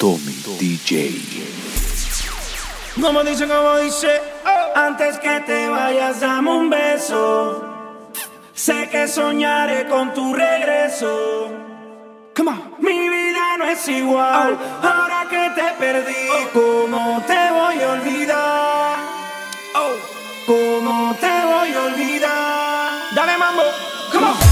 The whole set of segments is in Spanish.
Tommy DJ. Como dice, antes que te vayas dame un beso. Sé que soñaré con tu regreso. Come on. Mi vida no es igual, ahora que te perdí. ¿Cómo te voy a olvidar? ¿Cómo te voy a olvidar? Dale mambo, come on.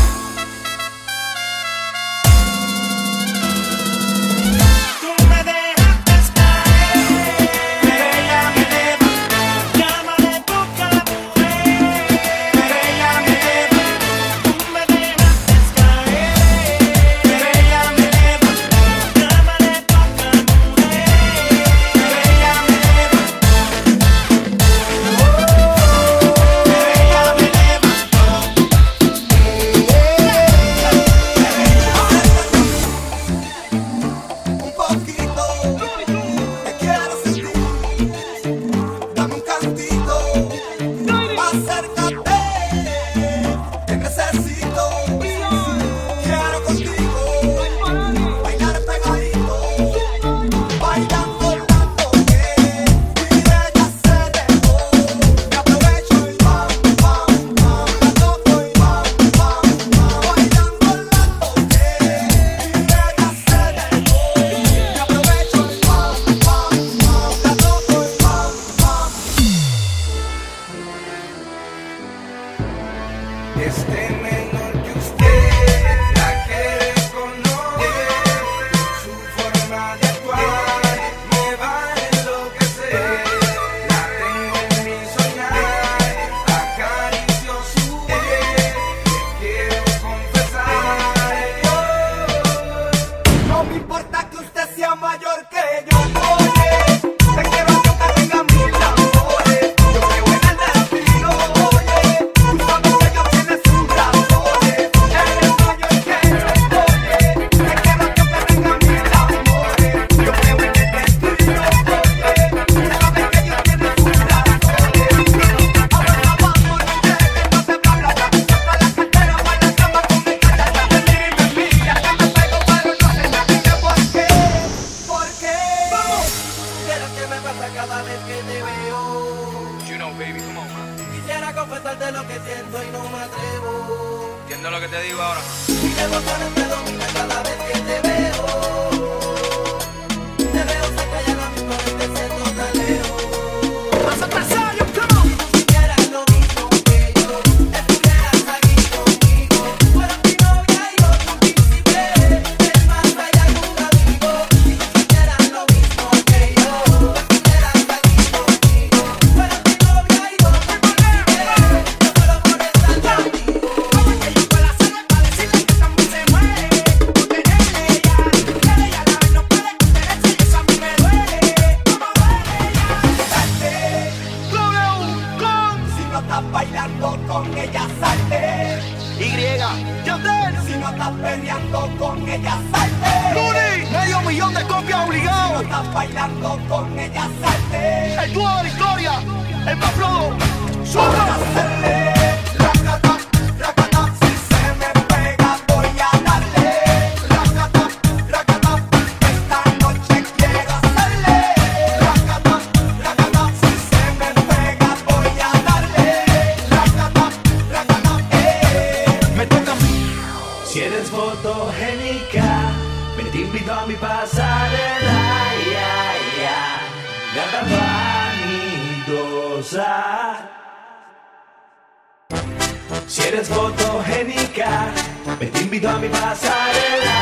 Si eres fotogénica, me te invito a mi pasarela,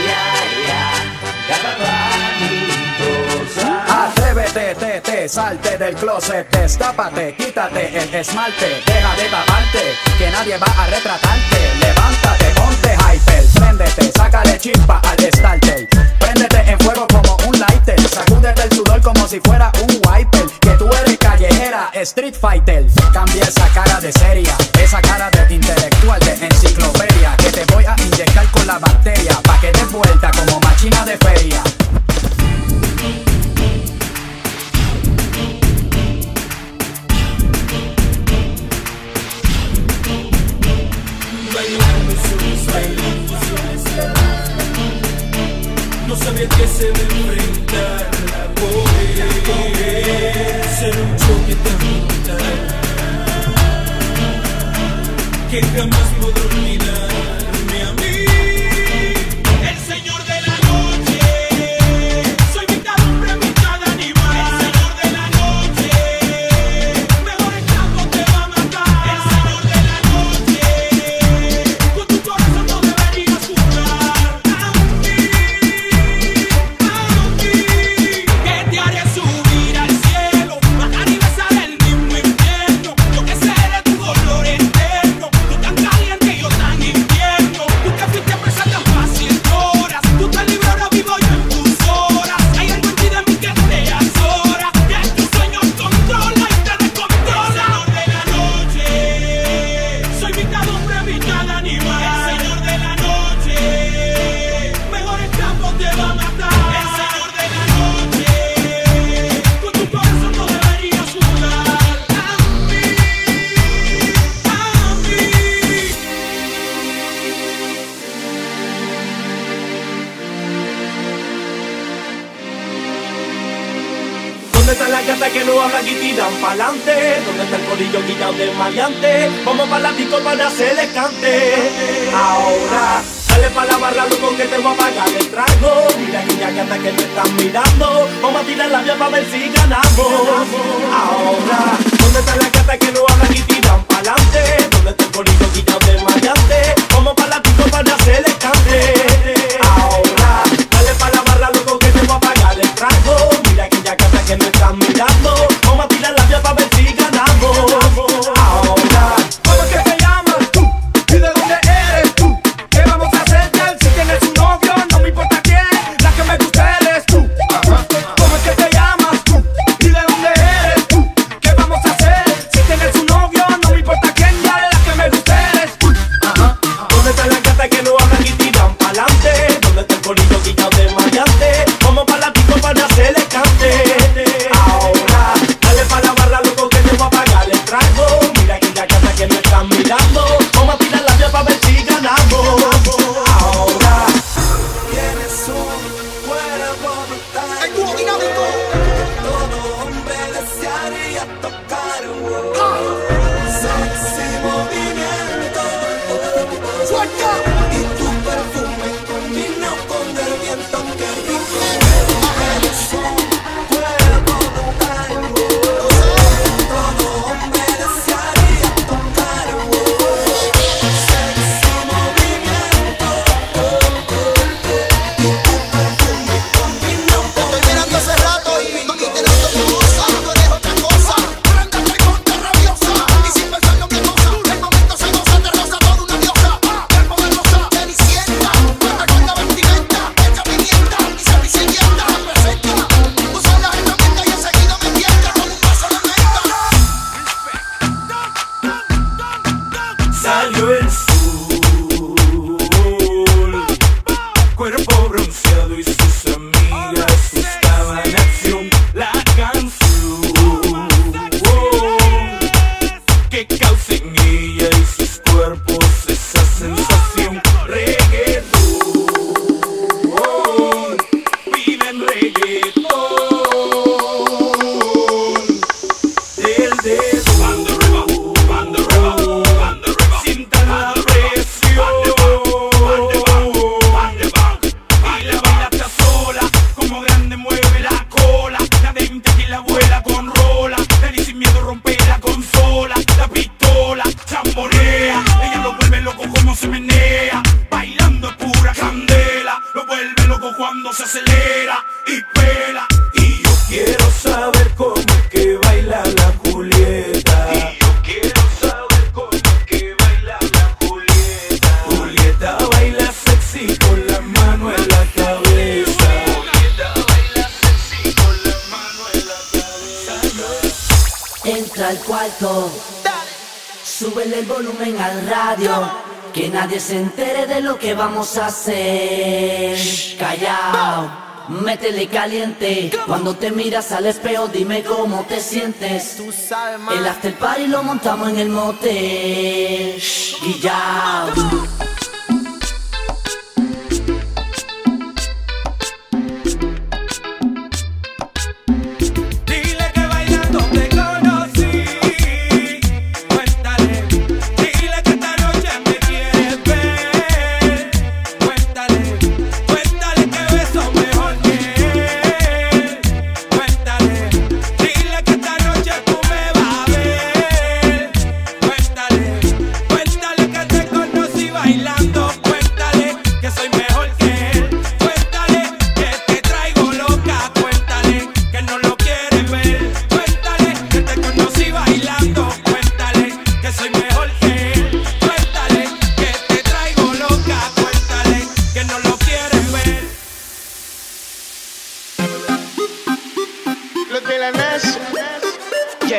Atrévete, salte del closet, destápate, quítate el esmalte, deja de taparte, que nadie va a retratarte. Levántate, ponte hyper, préndete, sácale chispa al starter, préndete en fuego como un lighter, sacúdete el sudor como si fuera un wiper, que tú eres callejera, street fighter. Cambia esa cara de seria, esa cara de intelectual, de enciclopedia, que te voy a inyectar con la bacteria, pa' que des vuelta como máquina de feria. no sabía que se me enfrentar, poder ser un choque tan brutal que jamás podré olvidarme a mí. El señor de la noche, soy mitad hombre, mitad animal. El señor de la noche, mejor el campo te va a matar. El señor de la noche, con tu corazón no deberías jugar. A mí, que te haré subir al cielo, bajar y besar el mismo infierno. Yo que seré tu dolor eterno, tú tan caliente y yo tan invierno. Tú que fuiste presa tan fácil lloras, tú te libras, ahora vivo yo en tus horas. Hay algo en ti de mí que te azora, que tus sueños controla y te descontrola. El señor de la noche, soy mitad hombre, mitad animal. El señor de la noche, mejor el campo te va a matar. El señor de la noche, con tu corazón no deberías jugar. A mí, ¿dónde están las gatas que no hablan y tiran pa'lante? ¿Dónde está el corillo guillado de maleante? Vamos pa' la disco para hacerles cante. Ahora, sale pa' la barra, loco, que te voy a pagar el trago. Mira aquella gata que me están mirando, vamos a tirar la vía pa' ver si ganamos. Ahora, ¿dónde están las gatas que no hablan y tiran pa'lante? ¿Dónde está el corillo guillado de maleante? Vamos pa' la disco para hacerles cante. Ahora, sale pa' la barra, loco, que te voy a pagar el trago. Mira aquella gata que me están mirando, vamos a tirar la vía pa' ver si ganamos. Ahora, ¿cómo es que te llamas tú? ¿Y de dónde eres tú? ¿Qué vamos a hacer, girl? Si tienes un novio, no me importa quién, la que me gusta eres tú. ¿Cómo es que te llamas tú? ¿Y de dónde eres tú? ¿Qué vamos a hacer? Si tienes un novio, no me importa quién, ya la que me gusta eres tú. ¿Dónde están las gatas que no hablan y tiran pa'lante? ¿Dónde está el corillo guillado de maleante? Vamos pa' la disco para hacerle cante. Ahora, dale pa' la barra, loco, que te voy a pagar el trago. Mira aquella gata que me están mirando, vamos a tirar la vía pa' ver si ganamos. Ahora, tienes un cuerpo brutal, el dúo dinámico, todo hombre desearía tocar. Sexy movimiento, suelta, y tu perfume combina con el viento que rico. Eres un cuerpo brutal, todo hombre desearía tocar. Sexy movimiento, y tu perfume combina con Estoy mirando hace rato y imaginando tu cosa. Tú eres otra cosa, prendete y ponte rabiosa. Y sin pensar lo que goza, el momento se goza, te roza toda una diosa. Cuerpo de rosa, cenicienta, cuenta con la vestimenta, hecha pimienta y cenicienta. Presenta, usa las herramientas y enseguida me tienta con un vaso de menta. Salió el sol, cuerpo bronceado y sus amigas estaban en acción. La canción que causa en ella y sus cuerpos esa sensación. Reggaetón, piden reggaetón. Del dedo, banda arriba, banda arriba, banda arriba. Sientan la presión. Baila, baila hasta sola, como grande mueve la cola. La dente que la vuela con rola. Nadie sin miedo rompe la consola. La pistola chamborea, ella lo vuelve loco como se menea. Bailando es pura candela, lo vuelve loco cuando se acelera y pela. Y yo quiero saber cómo es que baila la Julieta. Y yo quiero saber cómo es que baila la Julieta. Julieta baila sexy con la mano en la cabeza. Julieta baila sexy con la mano en la cabeza. Entra al cuarto, súbele el volumen al radio, que nadie se entere de lo que vamos a hacer. Callao, métele caliente. Cuando te miras al espejo, dime cómo te sientes. El after party lo montamos en el motel. Guillao.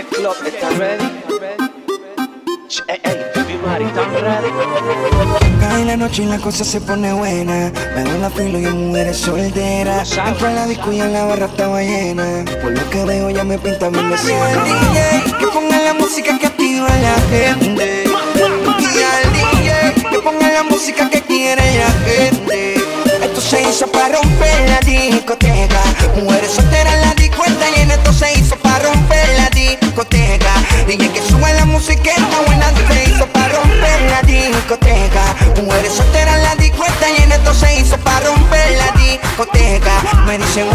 club está ready. Ey, Mari, ¿están ready? Cae la noche y la cosa se pone buena. Veo la filo y mujeres solteras. Entro a la disco y en la barra estaba llena. Por lo que veo ya me pinta mi deseo. El DJ que ponga la música que activa a la gente. Y al DJ que ponga la música que quiere la gente. Esto se hizo para romper la discoteca. Mujeres solteras en la disco está llena. Esto se hizo para romper la discoteca. DJ que sube la música está buena. Se hizo para romper la discoteca. Mujeres solteras en la disco está llena. Esto se hizo para romper la discoteca. Me dicen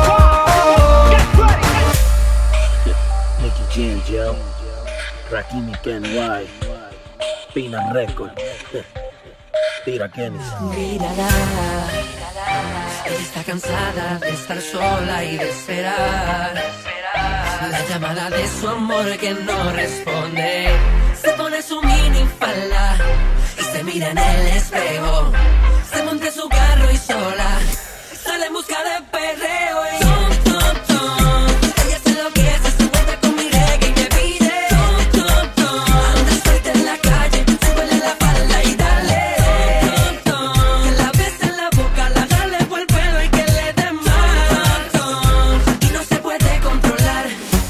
Nicky Jam, Joe, Rakimi Ken White, Pina Record, Tira Kenny. Mírala, ella está cansada de estar sola y de esperar la llamada de su amor que no responde. Se pone su minifalda y se mira en el espejo. Se monta en su carro y sola sale en busca de perreo. Ella se enloquece, se encuentra con mi reggae y me pide anda suelta en la calle, súbele la falda y dale. Que la besa en la boca, la jale por el pelo y que le dé más. Y no se puede controlar.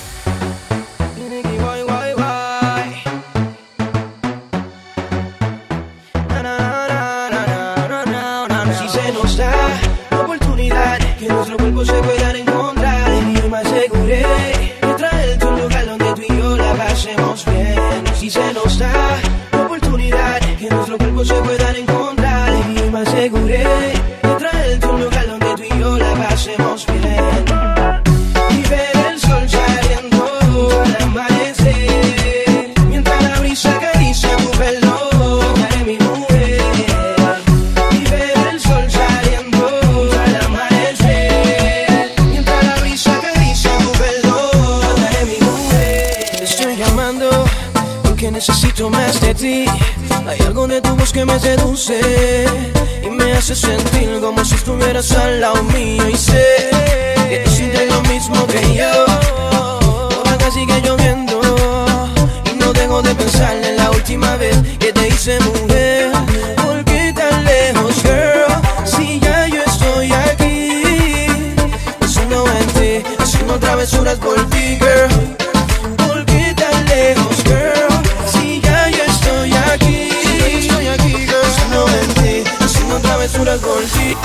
Si se nos da la oportunidad que nuestro cuerpo se puedan encontrar, y yo me aseguré de traerte a un lugar donde tú y yo la pasemos bien. Si se nos da la oportunidad que nuestro cuerpo se puedan encontrar, y yo me aseguré de traerte a un lugar donde tú y yo la pasemos bien. Y ver el sol saliendo al amanecer, mientras la brisa acaricia tu pelo, eres mi mujer. Y ver el sol saliendo al amanecer, mientras la brisa acaricia tu pelo, eres mi mujer. Te estoy llamando porque necesito más de ti. Hay algo de tu voz que me seduce y me hace sentir como si estuvieras al lado mío. Y sé que tú sientes lo mismo que yo. Por acá sigue lloviendo y no dejo de pensar en la última vez que te hice mujer. ¿Por qué tan lejos, girl? Si ya yo estoy aquí, pensando en ti, haciendo travesuras por ti, girl. ¿Por qué tan lejos, girl? Si ya yo estoy aquí, girl, pensando en ti, haciendo travesuras por ti.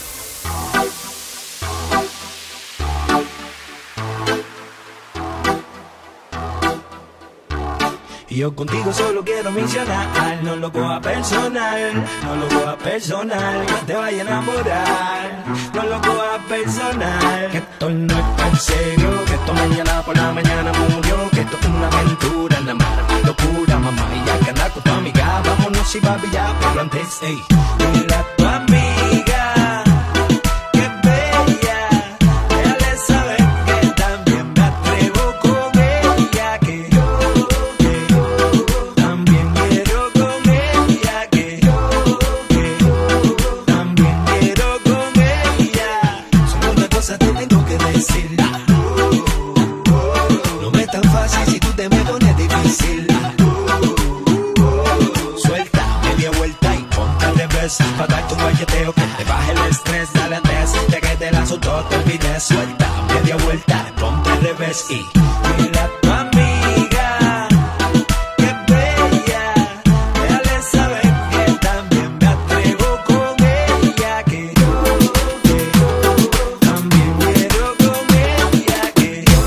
Y yo contigo solo quiero mencionar, no lo coja personal, no lo coja personal, que te vaya a enamorar, no lo coja personal, que esto no es tan serio, que esto mañana por la mañana murió, que esto es una aventura, nada más, locura, mamá, y ya que andar con tu amiga, vámonos y papi ya, pero antes, ey, mira a tu amiga, que bella, déjale saber que también me atrevo con ella, que yo también quiero con ella, que yo también quiero con ella. Solo una cosa te tengo que decir, no me es tan fácil si tú te me pones difícil. Suelta media vuelta y ponte al revés, pa' darte un guayeteo que te baje el estrés. Dale Andrés, ya que te lazo todo te olvides. Suelta media vuelta, ponte al revés y mira a tu amiga, que bella, déjale saber que también me atrevo con ella, que yo también quiero con ella, que yo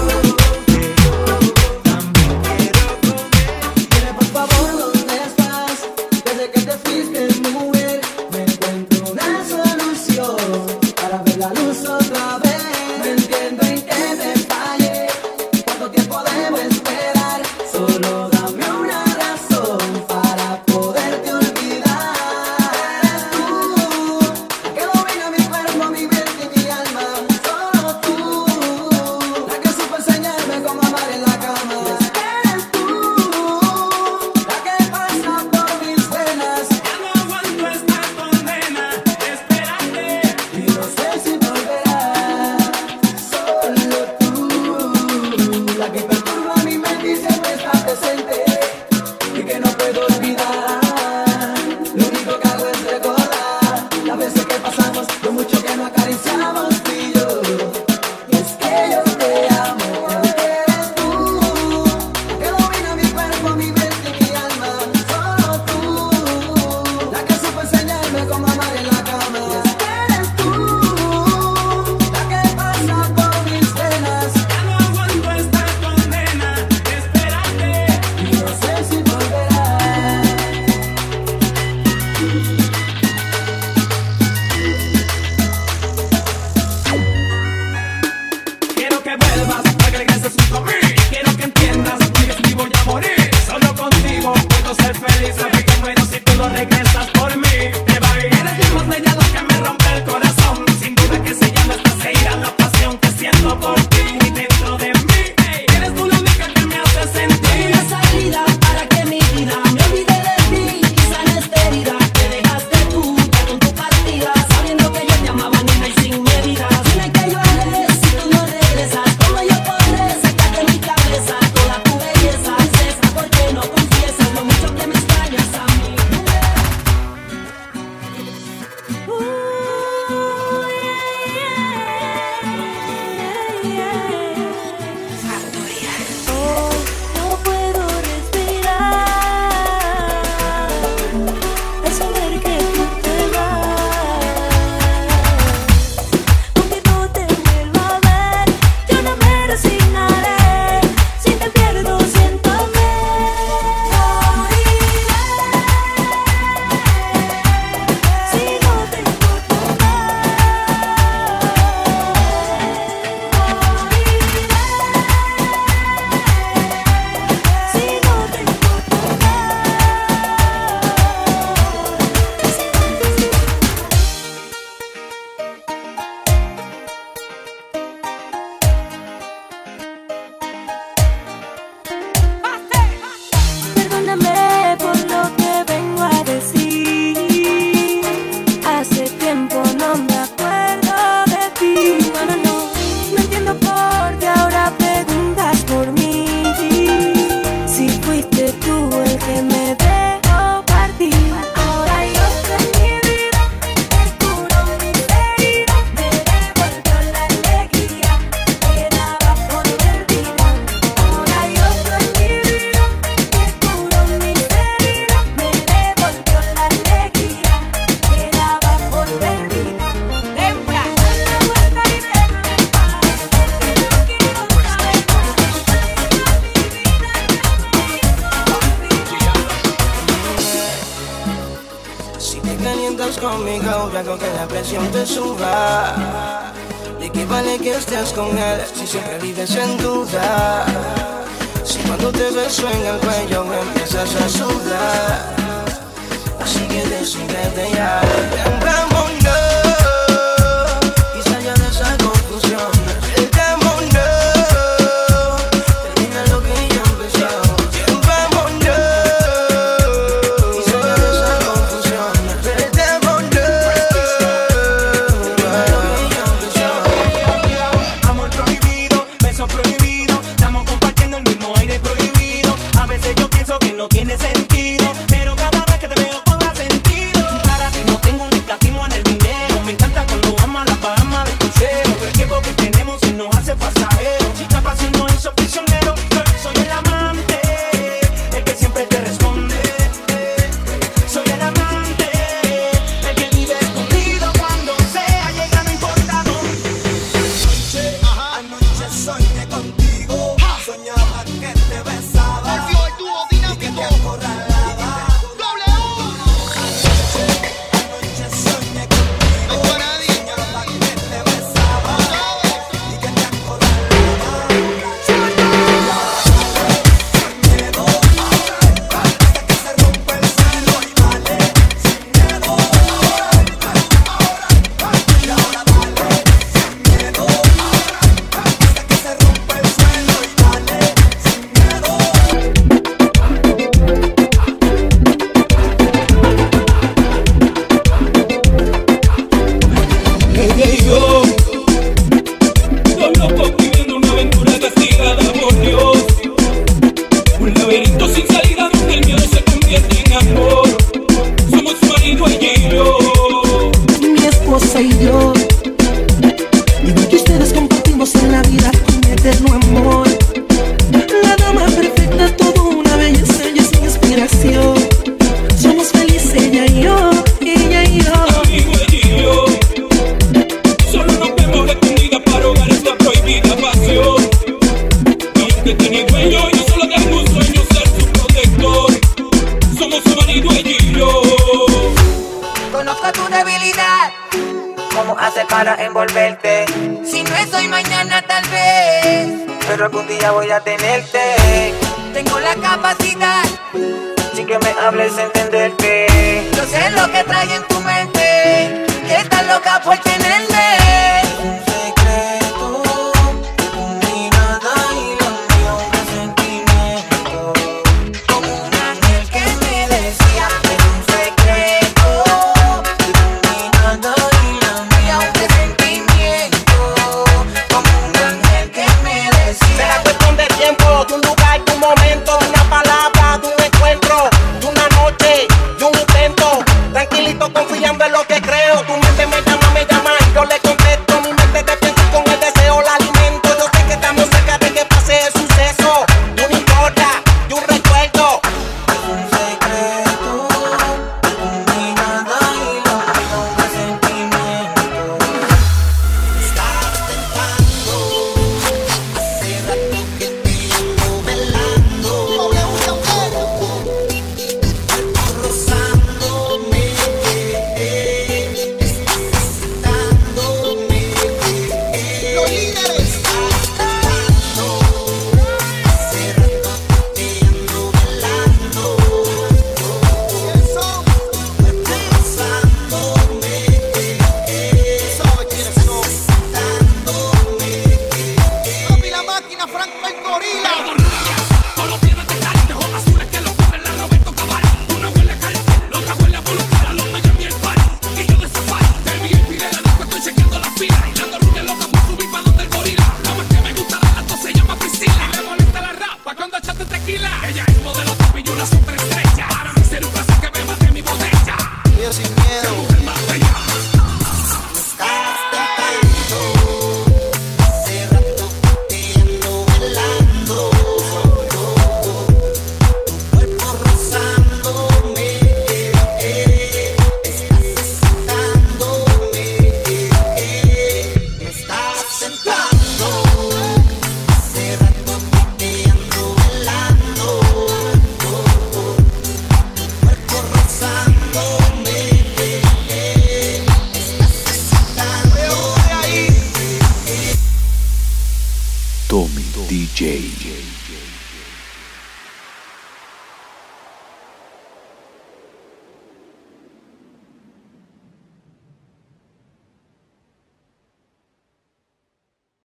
también quiero con ella. Dime por favor dónde estás, desde que te fuiste mujer, me encuentro una solución para ver la luz otra vez. No entiendo en qué te fallé, cuánto tiempo hago que la presión te suba. ¿De qué vale que estés con él si siempre vives en duda? Si cuando te beso en el cuello empiezas a sudar, así que decídete ya. Vámonos y salga de esa confusión. No tiene sentido, pero cada vez que te veo cobra sentido. Para ti no tengo un escatismo en el dinero. Me encanta cuando vamos a la Bahama de crucero. El tiempo que tenemos se nos hace pasajero. Chica, pasión no hizo prisionero. Soy el amante, el que siempre te responde. Soy el amante, el que vive escondido cuando sea llega, no importa dónde. Anoche soñé contigo, soñaba que te besaba. Volvió el dúo dinámico. Te acorralaba. Doble U. Anoche soñé contigo, soñaba que te besaba y que te acorralaba. Sin miedo, hasta que se rompe el cielo y vale. Sin miedo, ahora y ahora vale. Sin miedo, hasta que se rompe el cielo y vale. Sin miedo. Ella y yo, dos locos viviendo una aventura castigada por Dios. Un laberinto sin salida donde el miedo se convierte en amor. Somos su marido, ella y yo. Mi esposa y yo, igual que ustedes compartimos en la vida un eterno amor. La dama perfecta, todo una belleza, ella es mi inspiración. Somos felices ella y yo, ella y yo. Amigo, ella y yo, solo nos vemos escondidas para ahogar esta prohibida pasión. Y aunque tiene dueño, yo solo tengo un sueño, ser su protector. Somos su marido, ella y yo. Conozco tu debilidad, cómo hacer para envolverte. Si no es hoy, mañana tal vez, pero algún día voy a tenerte. Tengo la capacidad, sin que me hables, entenderte. Yo sé lo que trae en tu mente, que estás loca por tenerme. Un secreto, tu mirada y la mía, un presentimiento. Como un ángel que me decía, es un secreto, Tu mirada y la y un presentimiento. Como un ángel que me decía. Será cuestión de tiempo, de un lugar, de un momento, de una palabra, de un encuentro, de una noche, de un intento. Tranquilito, confiando en lo que creo. Tu mente me llama Tommy DJ.